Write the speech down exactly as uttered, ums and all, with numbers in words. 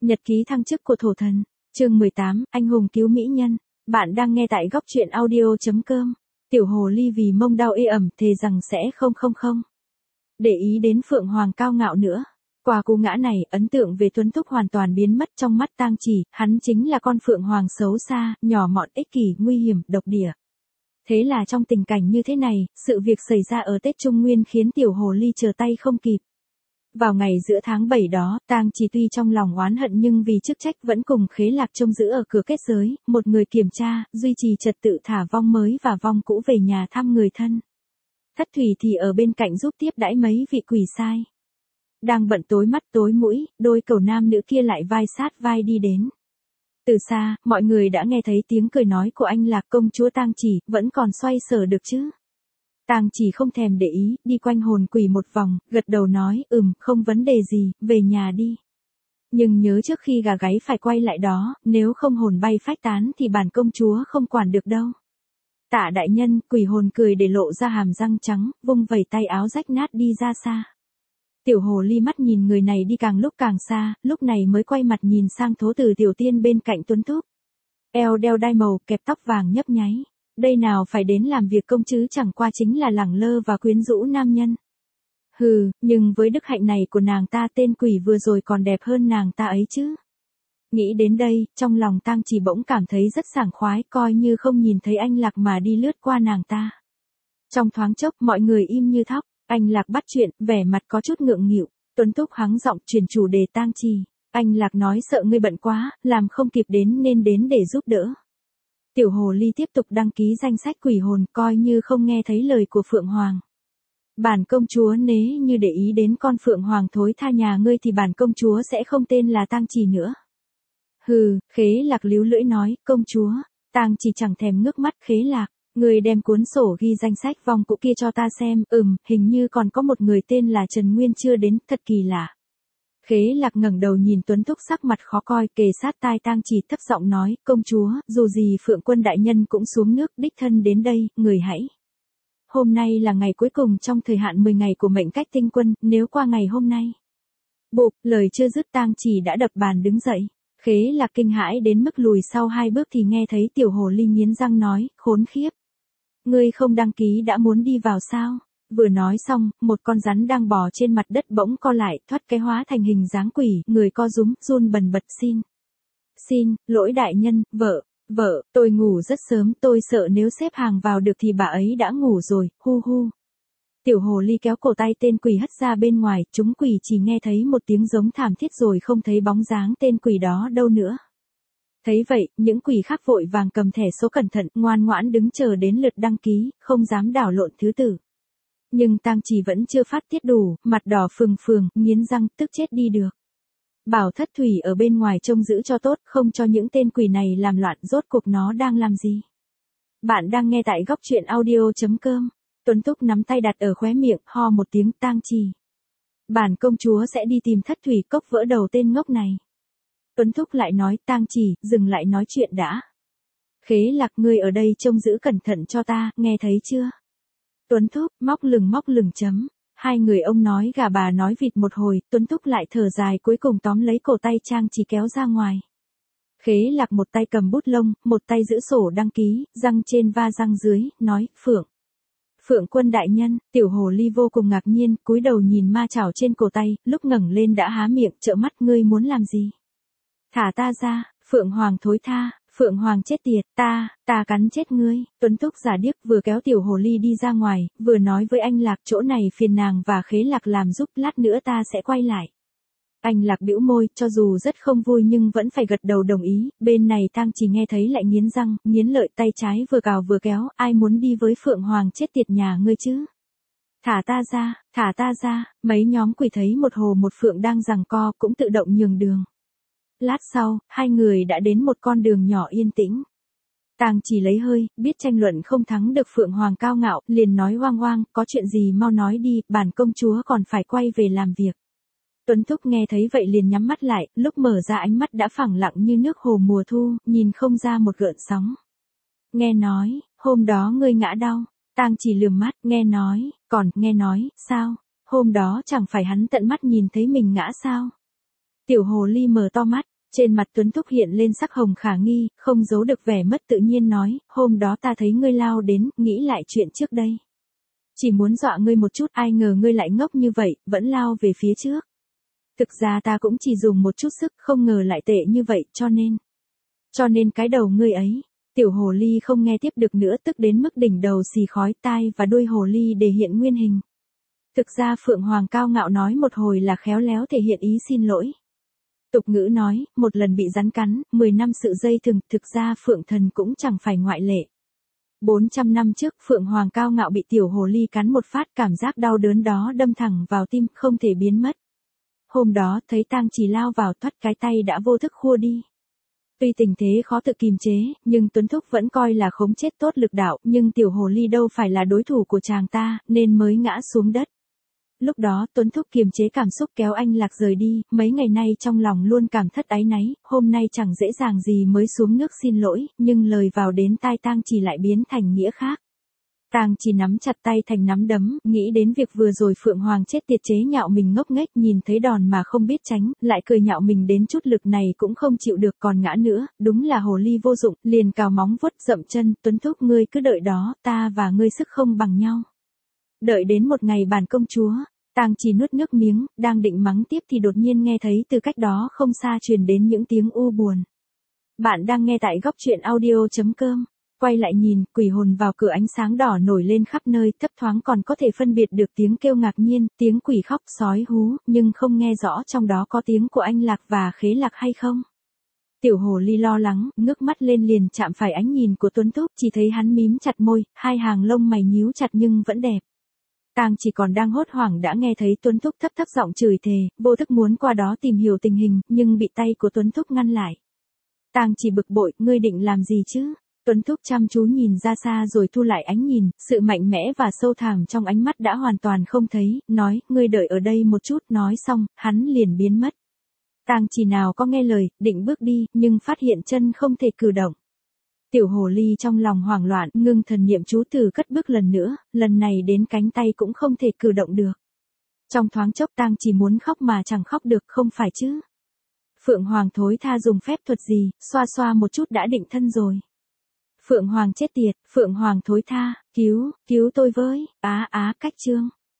Nhật ký thăng chức của thổ thần. Chương mười tám, anh hùng cứu mỹ nhân. Bạn đang nghe tại góc truyện audio chấm com. Tiểu hồ ly vì mông đau ê ẩm thề rằng sẽ không không không để ý đến Phượng Hoàng cao ngạo nữa. Qua cú ngã này, ấn tượng về Tuấn Thúc hoàn toàn biến mất trong mắt Tang Chỉ, hắn chính là con Phượng Hoàng xấu xa, nhỏ mọn, ích kỷ, nguy hiểm, độc địa. Thế là trong tình cảnh như thế này, sự việc xảy ra ở Tết Trung Nguyên khiến tiểu hồ ly chờ tay không kịp. Vào ngày giữa tháng bảy đó, Tang Chỉ tuy trong lòng oán hận nhưng vì chức trách vẫn cùng Khế Lạc trông giữ ở cửa kết giới, một người kiểm tra, duy trì trật tự thả vong mới và vong cũ về nhà thăm người thân. Thất Thủy thì ở bên cạnh giúp tiếp đãi mấy vị quỷ sai. Đang bận tối mắt tối mũi, đôi cẩu nam nữ kia lại vai sát vai đi đến. Từ xa, mọi người đã nghe thấy tiếng cười nói của anh Lạc công chúa Tang Chỉ, vẫn còn xoay sở được chứ. Tang Chỉ không thèm để ý, đi quanh hồn quỷ một vòng, gật đầu nói, ừm, không vấn đề gì, về nhà đi. Nhưng nhớ trước khi gà gáy phải quay lại đó, nếu không hồn bay phách tán thì bản công chúa không quản được đâu. Tạ đại nhân, quỷ hồn cười để lộ ra hàm răng trắng, vung vẩy tay áo rách nát đi ra xa. Tiểu hồ ly mắt nhìn người này đi càng lúc càng xa, lúc này mới quay mặt nhìn sang Thố Tử tiểu tiên bên cạnh Tuấn Thúc. Eo đeo đai màu, kẹp tóc vàng nhấp nháy. Đây nào phải đến làm việc công chứ chẳng qua chính là lẳng lơ và quyến rũ nam nhân. Hừ, nhưng với đức hạnh này của nàng ta tên quỷ vừa rồi còn đẹp hơn nàng ta ấy chứ. Nghĩ đến đây, trong lòng Tang Chỉ bỗng cảm thấy rất sảng khoái, coi như không nhìn thấy anh Lạc mà đi lướt qua nàng ta. Trong thoáng chốc, mọi người im như thóc, anh Lạc bắt chuyện, vẻ mặt có chút ngượng nghịu. Tuấn Thúc hắng giọng chuyển chủ đề Tang Chỉ. Anh Lạc nói sợ ngươi bận quá, làm không kịp đến nên đến để giúp đỡ. Tiểu hồ ly tiếp tục đăng ký danh sách quỷ hồn, coi như không nghe thấy lời của Phượng Hoàng. Bản công chúa nếu như để ý đến con Phượng Hoàng thối tha nhà ngươi thì bản công chúa sẽ không tên là Tang Chỉ nữa. Hừ, Khế Lạc líu lưỡi nói, công chúa. Tang Chỉ chẳng thèm ngước mắt. Khế Lạc, ngươi đem cuốn sổ ghi danh sách vong cũ kia cho ta xem. Ừm, hình như còn có một người tên là Trần Nguyên chưa đến, thật kỳ lạ. Khế Lạc ngẩng đầu nhìn Tuấn Thúc sắc mặt khó coi, kề sát tai Tang Chỉ thấp giọng nói, công chúa, dù gì Phượng Quân đại nhân cũng xuống nước đích thân đến đây, người hãy. Hôm nay là ngày cuối cùng trong thời hạn mười ngày của mệnh cách tinh quân, nếu qua ngày hôm nay. Bụp, lời chưa dứt Tang Chỉ đã đập bàn đứng dậy. Khế Lạc kinh hãi đến mức lùi sau hai bước thì nghe thấy tiểu hồ ly nghiến răng nói, khốn khiếp. Ngươi không đăng ký đã muốn đi vào sao? Vừa nói xong, một con rắn đang bò trên mặt đất bỗng co lại, thoát cái hóa thành hình dáng quỷ, người co rúm, run bần bật xin. Xin, lỗi đại nhân, vợ, vợ, tôi ngủ rất sớm, tôi sợ nếu xếp hàng vào được thì bà ấy đã ngủ rồi, hu hu. Tiểu hồ ly kéo cổ tay tên quỷ hất ra bên ngoài, chúng quỷ chỉ nghe thấy một tiếng giống thảm thiết rồi không thấy bóng dáng tên quỷ đó đâu nữa. Thấy vậy, những quỷ khác vội vàng cầm thẻ số cẩn thận, ngoan ngoãn đứng chờ đến lượt đăng ký, không dám đảo lộn thứ tự. Nhưng Tang Chỉ vẫn chưa phát tiết đủ, mặt đỏ phừng phừng, nghiến răng, tức chết đi được. Bảo Thất Thủy ở bên ngoài trông giữ cho tốt, không cho những tên quỷ này làm loạn, rốt cuộc nó đang làm gì. Bạn đang nghe tại góc truyện audio chấm com. Tuấn Thúc nắm tay đặt ở khóe miệng, ho một tiếng. Tang Chỉ. Bản công chúa sẽ đi tìm Thất Thủy cốc vỡ đầu tên ngốc này. Tuấn Thúc lại nói, Tang Chỉ, dừng lại nói chuyện đã. Khế Lạc ngươi ở đây trông giữ cẩn thận cho ta, nghe thấy chưa? Tuấn Thúc, móc lừng móc lừng chấm. Hai người ông nói gà bà nói vịt một hồi, Tuấn Thúc lại thở dài cuối cùng tóm lấy cổ tay Trang Chỉ kéo ra ngoài. Khế Lạc một tay cầm bút lông, một tay giữ sổ đăng ký, răng trên va răng dưới, nói, Phượng. Phượng Quân đại nhân, tiểu hồ ly vô cùng ngạc nhiên, cúi đầu nhìn ma chảo trên cổ tay, lúc ngẩng lên đã há miệng, trợn mắt, ngươi muốn làm gì? Thả ta ra, Phượng Hoàng thối tha. Phượng Hoàng chết tiệt, ta, ta cắn chết ngươi. Tuấn Thúc giả điếc vừa kéo tiểu hồ ly đi ra ngoài, vừa nói với anh Lạc chỗ này phiền nàng và Khế Lạc làm giúp, lát nữa ta sẽ quay lại. Anh Lạc bĩu môi, cho dù rất không vui nhưng vẫn phải gật đầu đồng ý, bên này Tang Chỉ nghe thấy lại nghiến răng, nghiến lợi, tay trái vừa cào vừa kéo, ai muốn đi với Phượng Hoàng chết tiệt nhà ngươi chứ? Thả ta ra, thả ta ra, mấy nhóm quỷ thấy một hồ một phượng đang giằng co cũng tự động nhường đường. Lát sau, hai người đã đến một con đường nhỏ yên tĩnh. Tang Chỉ lấy hơi, biết tranh luận không thắng được Phượng Hoàng cao ngạo, liền nói oang oang, có chuyện gì mau nói đi, bản công chúa còn phải quay về làm việc. Tuấn Thúc nghe thấy vậy liền nhắm mắt lại, lúc mở ra ánh mắt đã phẳng lặng như nước hồ mùa thu, nhìn không ra một gợn sóng. Nghe nói, hôm đó ngươi ngã đau. Tang Chỉ lườm mắt, nghe nói, còn, nghe nói, sao? Hôm đó chẳng phải hắn tận mắt nhìn thấy mình ngã sao? Tiểu hồ ly mở to mắt, Trên mặt Tuấn Thúc hiện lên sắc hồng khả nghi, không giấu được vẻ mất tự nhiên nói, hôm đó ta thấy ngươi lao đến, nghĩ lại chuyện trước đây. Chỉ muốn dọa ngươi một chút, ai ngờ ngươi lại ngốc như vậy, vẫn lao về phía trước. Thực ra ta cũng chỉ dùng một chút sức, không ngờ lại tệ như vậy, cho nên. Cho nên cái đầu ngươi ấy. Tiểu hồ ly không nghe tiếp được nữa, tức đến mức đỉnh đầu xì khói, tai và đuôi hồ ly để hiện nguyên hình. Thực ra Phượng Hoàng cao ngạo nói một hồi là khéo léo thể hiện ý xin lỗi. Tục ngữ nói, một lần bị rắn cắn, mười năm sự dây thừng, thực ra Phượng Thần cũng chẳng phải ngoại lệ. bốn trăm năm trước, Phượng Hoàng cao ngạo bị tiểu hồ ly cắn một phát, cảm giác đau đớn đó đâm thẳng vào tim, không thể biến mất. Hôm đó, thấy Tang Chỉ lao vào thoát, cái tay đã vô thức khua đi. Tuy tình thế khó tự kiềm chế, nhưng Tuấn Thúc vẫn coi là khống chết tốt lực đạo, nhưng tiểu hồ ly đâu phải là đối thủ của chàng ta, nên mới ngã xuống đất. Lúc đó Tuấn Thúc kiềm chế cảm xúc kéo anh Lạc rời đi, mấy ngày nay trong lòng luôn cảm thất áy náy, hôm nay chẳng dễ dàng gì mới xuống nước xin lỗi, nhưng lời vào đến tai Tang Chỉ lại biến thành nghĩa khác. Tang Chỉ nắm chặt tay thành nắm đấm, nghĩ đến việc vừa rồi Phượng Hoàng chết tiệt chế nhạo mình ngốc nghếch, nhìn thấy đòn mà không biết tránh, lại cười nhạo mình đến chút lực này cũng không chịu được còn ngã nữa, đúng là hồ ly vô dụng, liền cào móng vuốt dậm chân, Tuấn Thúc ngươi cứ đợi đó, ta và ngươi sức không bằng nhau. Đợi đến một ngày bản công chúa, Tang Chỉ nuốt nước miếng, đang định mắng tiếp thì đột nhiên nghe thấy từ cách đó không xa truyền đến những tiếng u buồn. Bạn đang nghe tại góc truyện audio chấm com. Quay lại nhìn, quỷ hồn vào cửa ánh sáng đỏ nổi lên khắp nơi, thấp thoáng còn có thể phân biệt được tiếng kêu ngạc nhiên, tiếng quỷ khóc sói hú, nhưng không nghe rõ trong đó có tiếng của anh Lạc và Khế Lạc hay không. Tiểu hồ ly lo lắng, ngước mắt lên liền chạm phải ánh nhìn của Tuấn Thúc, chỉ thấy hắn mím chặt môi, hai hàng lông mày nhíu chặt nhưng vẫn đẹp. Tang Chỉ còn đang hốt hoảng đã nghe thấy Tuấn Thúc thấp thấp giọng chửi thề, vô thức muốn qua đó tìm hiểu tình hình, nhưng bị tay của Tuấn Thúc ngăn lại. Tang Chỉ bực bội, ngươi định làm gì chứ? Tuấn Thúc chăm chú nhìn ra xa rồi thu lại ánh nhìn, sự mạnh mẽ và sâu thẳm trong ánh mắt đã hoàn toàn không thấy, nói, ngươi đợi ở đây một chút, nói xong, hắn liền biến mất. Tang Chỉ nào có nghe lời, định bước đi, nhưng phát hiện chân không thể cử động. Tiểu hồ ly trong lòng hoảng loạn, ngưng thần niệm chú từ cất bước lần nữa, lần này đến cánh tay cũng không thể cử động được. Trong thoáng chốc Tang Chỉ muốn khóc mà chẳng khóc được, không phải chứ. Phượng Hoàng thối tha dùng phép thuật gì, xoa xoa một chút đã định thân rồi. Phượng Hoàng chết tiệt, Phượng Hoàng thối tha, cứu, cứu tôi với, á á cách chương.